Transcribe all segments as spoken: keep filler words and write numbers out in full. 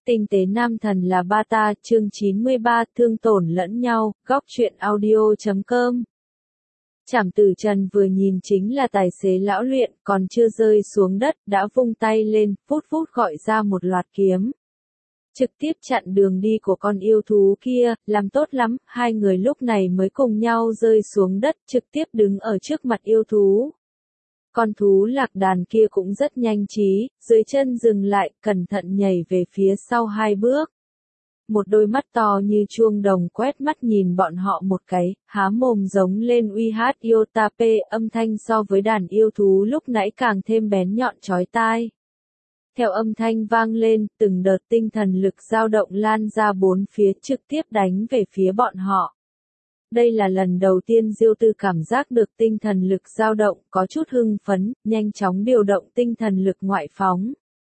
Tinh tế nam thần là ba ta, chương chín mươi ba, thương tổn lẫn nhau, góc truyện audio chấm com. Trảm Tử Trần vừa nhìn chính là tài xế lão luyện, còn chưa rơi xuống đất, đã vung tay lên, phút phút gọi ra một loạt kiếm. Trực tiếp chặn đường đi của con yêu thú kia, làm tốt lắm, hai người lúc này mới cùng nhau rơi xuống đất, trực tiếp đứng ở trước mặt yêu thú. Con thú lạc đàn kia cũng rất nhanh trí, dưới chân dừng lại, cẩn thận nhảy về phía sau hai bước. Một đôi mắt to như chuông đồng quét mắt nhìn bọn họ một cái, há mồm giống lên uy hát Yotape, âm thanh so với đàn yêu thú lúc nãy càng thêm bén nhọn chói tai. Theo âm thanh vang lên, từng đợt tinh thần lực dao động lan ra bốn phía trực tiếp đánh về phía bọn họ. Đây là lần đầu tiên Diêu Tư cảm giác được tinh thần lực dao động, có chút hưng phấn, nhanh chóng điều động tinh thần lực ngoại phóng.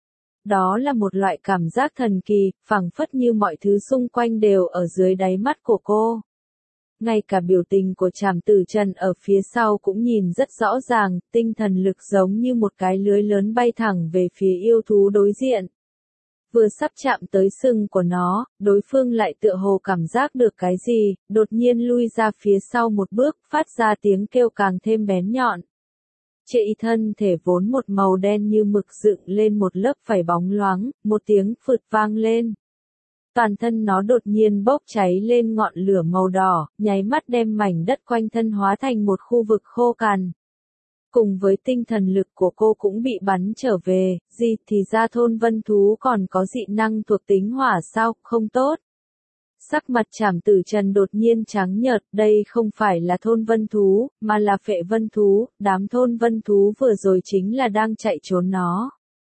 Đó là một loại cảm giác thần kỳ, phảng phất như mọi thứ xung quanh đều ở dưới đáy mắt của cô. Ngay cả biểu tình của Trảm Tử Trần ở phía sau cũng nhìn rất rõ ràng, tinh thần lực giống như một cái lưới lớn bay thẳng về phía yêu thú đối diện. Vừa sắp chạm tới sừng của nó, đối phương lại tựa hồ cảm giác được cái gì, đột nhiên lui ra phía sau một bước, phát ra tiếng kêu càng thêm bén nhọn. Trệ thân thể vốn một màu đen như mực dựng lên một lớp vảy bóng loáng, một tiếng phụt vang lên. Toàn thân nó đột nhiên bốc cháy lên ngọn lửa màu đỏ, nháy mắt đem mảnh đất quanh thân hóa thành một khu vực khô cằn. Cùng với tinh thần lực của cô cũng bị bắn trở về, gì thì ra thôn vân thú còn có dị năng thuộc tính hỏa sao, không tốt. Sắc mặt Trảm Tử Trần đột nhiên trắng nhợt, đây không phải là thôn vân thú, mà là phệ vân thú, đám thôn vân thú vừa rồi chính là đang chạy trốn nó.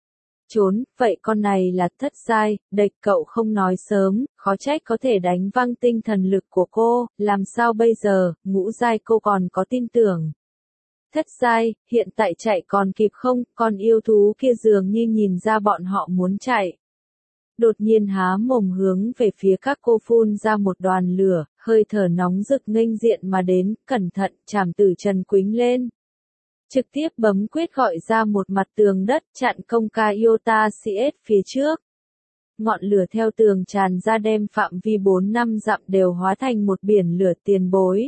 Trốn, vậy con này là thất giai, địch cậu không nói sớm, khó trách có thể đánh văng tinh thần lực của cô, làm sao bây giờ, ngũ giai cô còn có tin tưởng. Thất giai, hiện tại chạy còn kịp không, con yêu thú kia dường như nhìn ra bọn họ muốn chạy. Đột nhiên há mồm hướng về phía các cô phun ra một đoàn lửa, hơi thở nóng rực nghênh diện mà đến, cẩn thận, Trảm Tử Trần quĩnh lên. Trực tiếp bấm quyết gọi ra một mặt tường đất chặn công ca Iota xê ét phía trước. Ngọn lửa theo tường tràn ra đem phạm vi bốn năm dặm đều hóa thành một biển lửa tiền bối.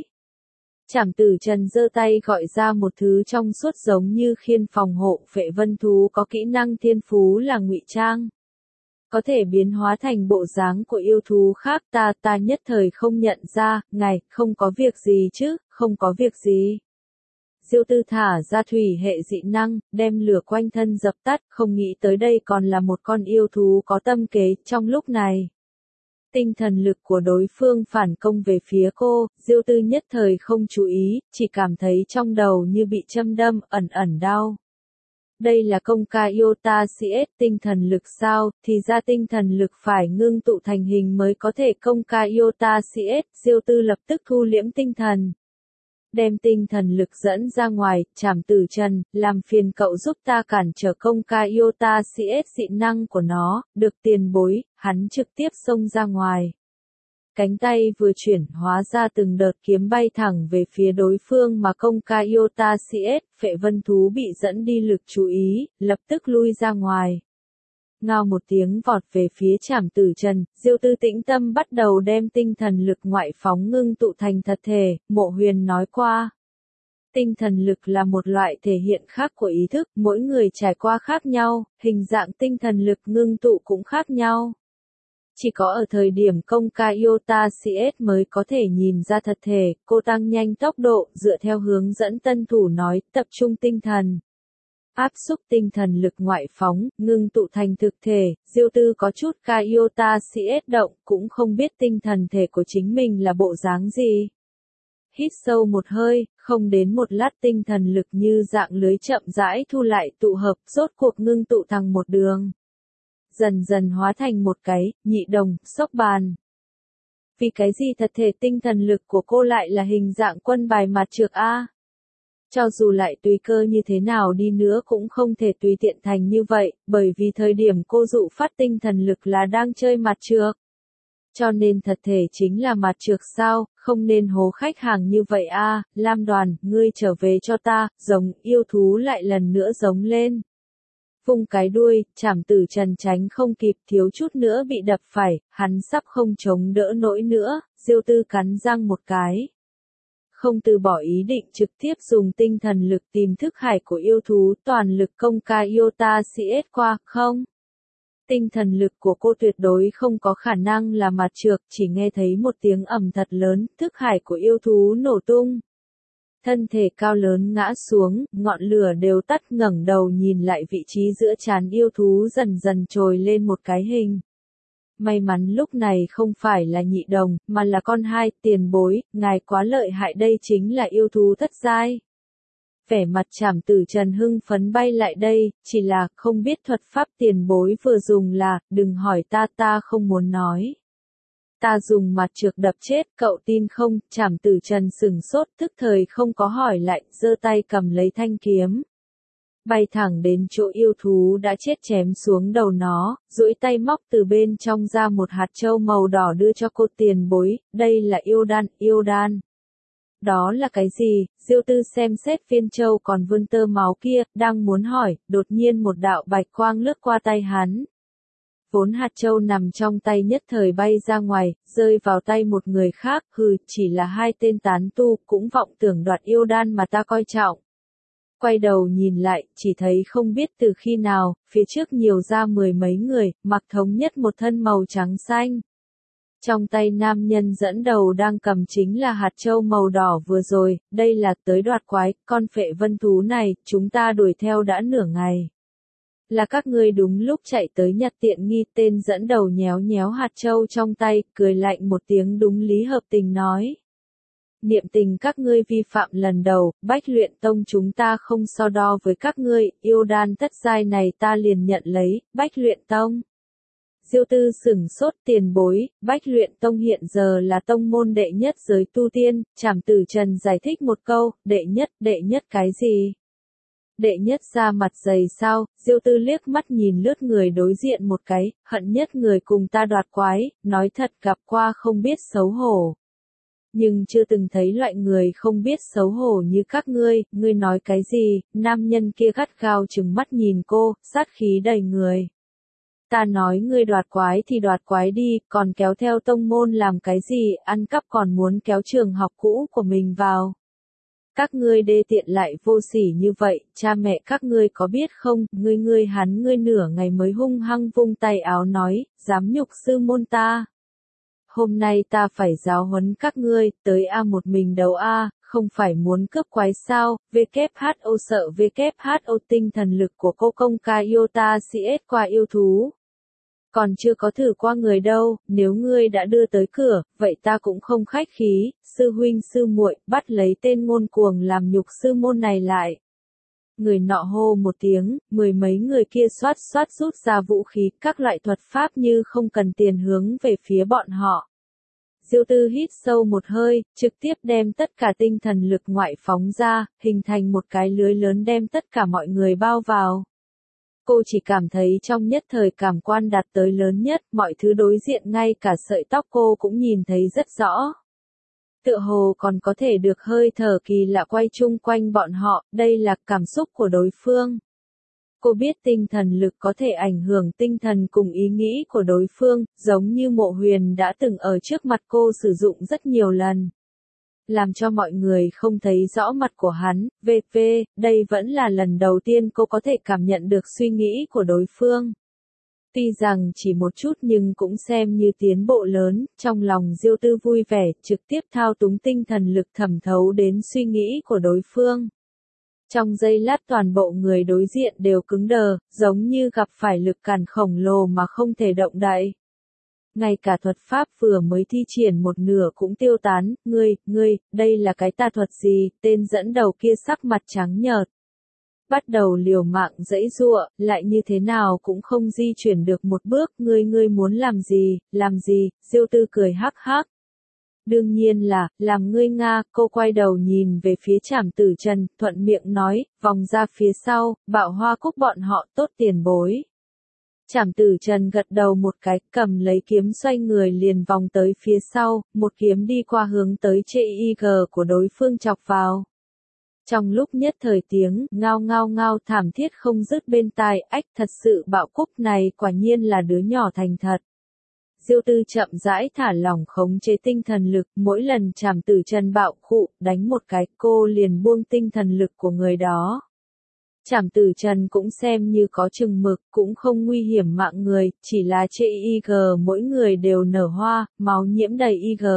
Trảm Tử Trần giơ tay gọi ra một thứ trong suốt giống như khiên phòng hộ phệ vân thú có kỹ năng thiên phú là ngụy trang. Có thể biến hóa thành bộ dáng của yêu thú khác ta ta nhất thời không nhận ra, ngài, không có việc gì chứ, không có việc gì. Diêu Tư thả ra thủy hệ dị năng, đem lửa quanh thân dập tắt, không nghĩ tới đây còn là một con yêu thú có tâm kế, trong lúc này. Tinh thần lực của đối phương phản công về phía cô, Diêu Tư nhất thời không chú ý, chỉ cảm thấy trong đầu như bị châm đâm, ẩn ẩn đau. Đây là công ca Iota xê ét tinh thần lực sao, thì ra tinh thần lực phải ngưng tụ thành hình mới có thể công ca Iota xê ét, Diêu Tư lập tức thu liễm tinh thần. Đem tinh thần lực dẫn ra ngoài, Trảm Tử Trần, làm phiền cậu giúp ta cản trở công ca Iota xê ét dị năng của nó, được tiền bối, hắn trực tiếp xông ra ngoài. Cánh tay vừa chuyển hóa ra từng đợt kiếm bay thẳng về phía đối phương mà công ca Iota xê ét, phệ vân thú bị dẫn đi lực chú ý, lập tức lui ra ngoài. Ngao một tiếng vọt về phía Trảm Tử Trần, Diêu Tư tĩnh tâm bắt đầu đem tinh thần lực ngoại phóng ngưng tụ thành thật thể, Mộ Huyền nói qua. Tinh thần lực là một loại thể hiện khác của ý thức, mỗi người trải qua khác nhau, hình dạng tinh thần lực ngưng tụ cũng khác nhau. Chỉ có ở thời điểm công ca Iota xê ét mới có thể nhìn ra thật thể, cô tăng nhanh tốc độ, dựa theo hướng dẫn tân thủ nói, tập trung tinh thần. Áp xúc tinh thần lực ngoại phóng, ngưng tụ thành thực thể, Diêu Tư có chút ca Iota xê ét động, cũng không biết tinh thần thể của chính mình là bộ dáng gì. Hít sâu một hơi, không đến một lát tinh thần lực như dạng lưới chậm rãi thu lại tụ hợp, rốt cuộc ngưng tụ thành một đường. Dần dần hóa thành một cái, nhị đồng, sốc bàn. Vì cái gì thật thể tinh thần lực của cô lại là hình dạng quân bài mặt trược A? Cho dù lại tùy cơ như thế nào đi nữa cũng không thể tùy tiện thành như vậy, bởi vì thời điểm cô dụ phát tinh thần lực là đang chơi mặt trược. Cho nên thật thể chính là mặt trược sao, không nên hố khách hàng như vậy a. Lam Đoàn, ngươi trở về cho ta, giống yêu thú lại lần nữa giống lên. vung cái đuôi, Trảm Tử Trần tránh không kịp, thiếu chút nữa bị đập phải, hắn sắp không chống đỡ nổi nữa, Diêu Tư cắn răng một cái. Không từ bỏ ý định trực tiếp dùng tinh thần lực tìm thức hải của yêu thú, toàn lực công ca Iota xê ét qua, không? Tinh thần lực của cô tuyệt đối không có khả năng là mặt trược, chỉ nghe thấy một tiếng ầm thật lớn, thức hải của yêu thú nổ tung. Thân thể cao lớn ngã xuống, ngọn lửa đều tắt, ngẩng đầu nhìn lại vị trí giữa trán yêu thú dần dần trồi lên một cái hình. May mắn lúc này không phải là nhị đồng, mà là con hai, tiền bối, ngài quá lợi hại, đây chính là yêu thú thất giai. Vẻ mặt Trảm Tử Trần hưng phấn bay lại đây, chỉ là không biết thuật pháp tiền bối vừa dùng là, đừng hỏi ta, ta không muốn nói. Ta dùng mặt trược đập chết, cậu tin không? Trảm Tử Trần sửng sốt, tức thời không có hỏi lại, giơ tay cầm lấy thanh kiếm. Bay thẳng đến chỗ yêu thú đã chết chém xuống đầu nó, duỗi tay móc từ bên trong ra một hạt châu màu đỏ đưa cho cô tiền bối, đây là yêu đan, yêu đan. Đó là cái gì? Diêu Tư xem xét viên châu còn vươn tơ máu kia, đang muốn hỏi, đột nhiên một đạo bạch quang lướt qua tay hắn. Vốn hạt châu nằm trong tay nhất thời bay ra ngoài, rơi vào tay một người khác, hừ, chỉ là hai tên tán tu, cũng vọng tưởng đoạt yêu đan mà ta coi trọng. Quay đầu nhìn lại, chỉ thấy không biết từ khi nào, phía trước nhiều ra mười mấy người, mặc thống nhất một thân màu trắng xanh. Trong tay nam nhân dẫn đầu đang cầm chính là hạt châu màu đỏ vừa rồi, đây là tới đoạt quái, con phệ vân thú này, chúng ta đuổi theo đã nửa ngày. Là các ngươi đúng lúc chạy tới nhặt tiện nghi, tên dẫn đầu nhéo nhéo hạt châu trong tay, cười lạnh một tiếng đúng lý hợp tình nói. Niệm tình các ngươi vi phạm lần đầu, Bách Luyện Tông chúng ta không so đo với các ngươi, yêu đan thất giai này ta liền nhận lấy, Bách Luyện Tông. Diêu Tư sửng sốt, tiền bối, Bách Luyện Tông hiện giờ là tông môn đệ nhất giới tu tiên, Trảm Tử Trần giải thích một câu, đệ nhất, đệ nhất cái gì? Đệ nhất ra mặt dày sao? Diêu Tư liếc mắt nhìn lướt người đối diện một cái, hận nhất người cùng ta đoạt quái, nói thật gặp qua không biết xấu hổ. Nhưng chưa từng thấy loại người không biết xấu hổ như các ngươi, ngươi nói cái gì? Nam nhân kia gắt gao trừng mắt nhìn cô, sát khí đầy người. Ta nói ngươi đoạt quái thì đoạt quái đi, còn kéo theo tông môn làm cái gì, ăn cắp còn muốn kéo trường học cũ của mình vào. Các ngươi đê tiện lại vô sỉ như vậy, cha mẹ các ngươi có biết không, ngươi ngươi hắn ngươi nửa ngày mới hung hăng vung tay áo nói, dám nhục sư môn ta. Hôm nay ta phải giáo huấn các ngươi, tới A một mình đấu A, không phải muốn cướp quái sao, vê kép hát o sợ vê kép hát o tinh thần lực của cô công ca Iota xê ét qua yêu thú. Còn chưa có thử qua người đâu, nếu ngươi đã đưa tới cửa, vậy ta cũng không khách khí, sư huynh sư muội, bắt lấy tên ngôn cuồng làm nhục sư môn này lại. Người nọ hô một tiếng, mười mấy người kia xoát xoát rút ra vũ khí, các loại thuật pháp như không cần tiền hướng về phía bọn họ. Diêu Tư hít sâu một hơi, trực tiếp đem tất cả tinh thần lực ngoại phóng ra, hình thành một cái lưới lớn đem tất cả mọi người bao vào. Cô chỉ cảm thấy trong nhất thời cảm quan đạt tới lớn nhất, mọi thứ đối diện ngay cả sợi tóc cô cũng nhìn thấy rất rõ. Tựa hồ còn có thể được hơi thở kỳ lạ quay chung quanh bọn họ, đây là cảm xúc của đối phương. Cô biết tinh thần lực có thể ảnh hưởng tinh thần cùng ý nghĩ của đối phương, giống như Mộ Huyền đã từng ở trước mặt cô sử dụng rất nhiều lần. Làm cho mọi người không thấy rõ mặt của hắn, vê vê, đây vẫn là lần đầu tiên cô có thể cảm nhận được suy nghĩ của đối phương. Tuy rằng chỉ một chút nhưng cũng xem như tiến bộ lớn, trong lòng Diêu Tư vui vẻ, trực tiếp thao túng tinh thần lực thẩm thấu đến suy nghĩ của đối phương. Trong giây lát toàn bộ người đối diện đều cứng đờ, giống như gặp phải lực cản khổng lồ mà không thể động đậy. Ngay cả thuật pháp vừa mới thi triển một nửa cũng tiêu tán, ngươi, ngươi, đây là cái tà thuật gì, tên dẫn đầu kia sắc mặt trắng nhợt. Bắt đầu liều mạng dãy giụa, lại như thế nào cũng không di chuyển được một bước, ngươi ngươi muốn làm gì, làm gì, Diêu Tư cười hắc hắc. Đương nhiên là, làm ngươi Nga, cô quay đầu nhìn về phía Trảm Tử Trần, thuận miệng nói, vòng ra phía sau, Bạo Hoa Cúc bọn họ tốt tiền bối. Trảm Tử Trần gật đầu một cái, cầm lấy kiếm xoay người liền vòng tới phía sau, một kiếm đi qua hướng tới chê i giê của đối phương chọc vào. Trong lúc nhất thời tiếng ngao ngao ngao thảm thiết không dứt bên tai, ách thật sự Bạo Cúc này quả nhiên là đứa nhỏ thành thật. Diêu Tư chậm rãi thả lỏng khống chế tinh thần lực, mỗi lần Trảm Tử Trần bạo khụ, đánh một cái, cô liền buông tinh thần lực của người đó. Trảm Tử Trần cũng xem như có chừng mực, cũng không nguy hiểm mạng người, chỉ là chê i giê mỗi người đều nở hoa, máu nhiễm đầy i giê.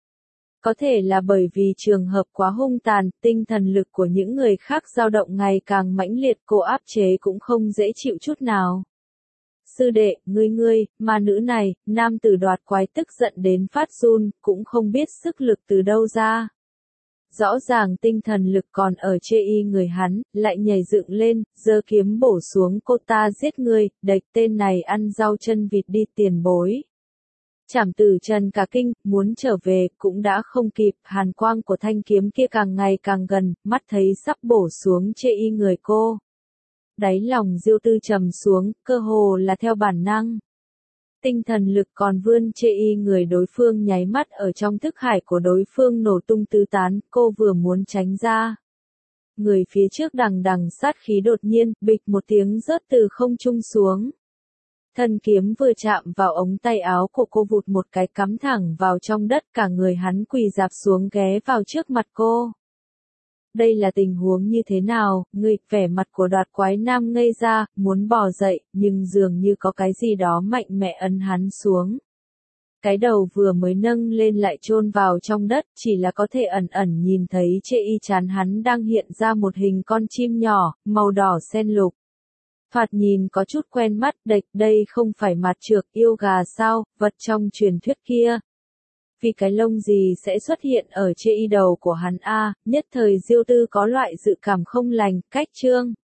Có thể là bởi vì trường hợp quá hung tàn, tinh thần lực của những người khác dao động ngày càng mãnh liệt, cô áp chế cũng không dễ chịu chút nào. Sư đệ, ngươi ngươi, ma nữ này, nam tử đoạt quái tức giận đến phát run, cũng không biết sức lực từ đâu ra. Rõ ràng tinh thần lực còn ở chê y người hắn, lại nhảy dựng lên, giơ kiếm bổ xuống cô ta giết ngươi, địch tên này ăn rau chân vịt đi tiền bối. Trảm Tử Trần cả kinh, muốn trở về, cũng đã không kịp, hàn quang của thanh kiếm kia càng ngày càng gần, mắt thấy sắp bổ xuống chê y người cô. Đáy lòng Diêu Tư trầm xuống, cơ hồ là theo bản năng. Tinh thần lực còn vươn chê y người đối phương nháy mắt ở trong thức hải của đối phương nổ tung tứ tán, cô vừa muốn tránh ra. Người phía trước đằng đằng sát khí đột nhiên, bịch một tiếng rớt từ không trung xuống. Thân kiếm vừa chạm vào ống tay áo của cô vụt một cái cắm thẳng vào trong đất, cả người hắn quỳ rạp xuống ghé vào trước mặt cô. Đây là tình huống như thế nào? Người, vẻ mặt của Đoạt Quái Nam ngây ra, muốn bò dậy, nhưng dường như có cái gì đó mạnh mẽ ấn hắn xuống. Cái đầu vừa mới nâng lên lại chôn vào trong đất, chỉ là có thể ẩn ẩn nhìn thấy trên y trán hắn đang hiện ra một hình con chim nhỏ, màu đỏ xen lục. Thoạt nhìn có chút quen mắt, địch, đây không phải mặt trược yêu gà sao, vật trong truyền thuyết kia. Vì cái lông gì sẽ xuất hiện ở trên y đầu của hắn a, nhất thời Diêu Tư có loại dự cảm không lành, cách chương.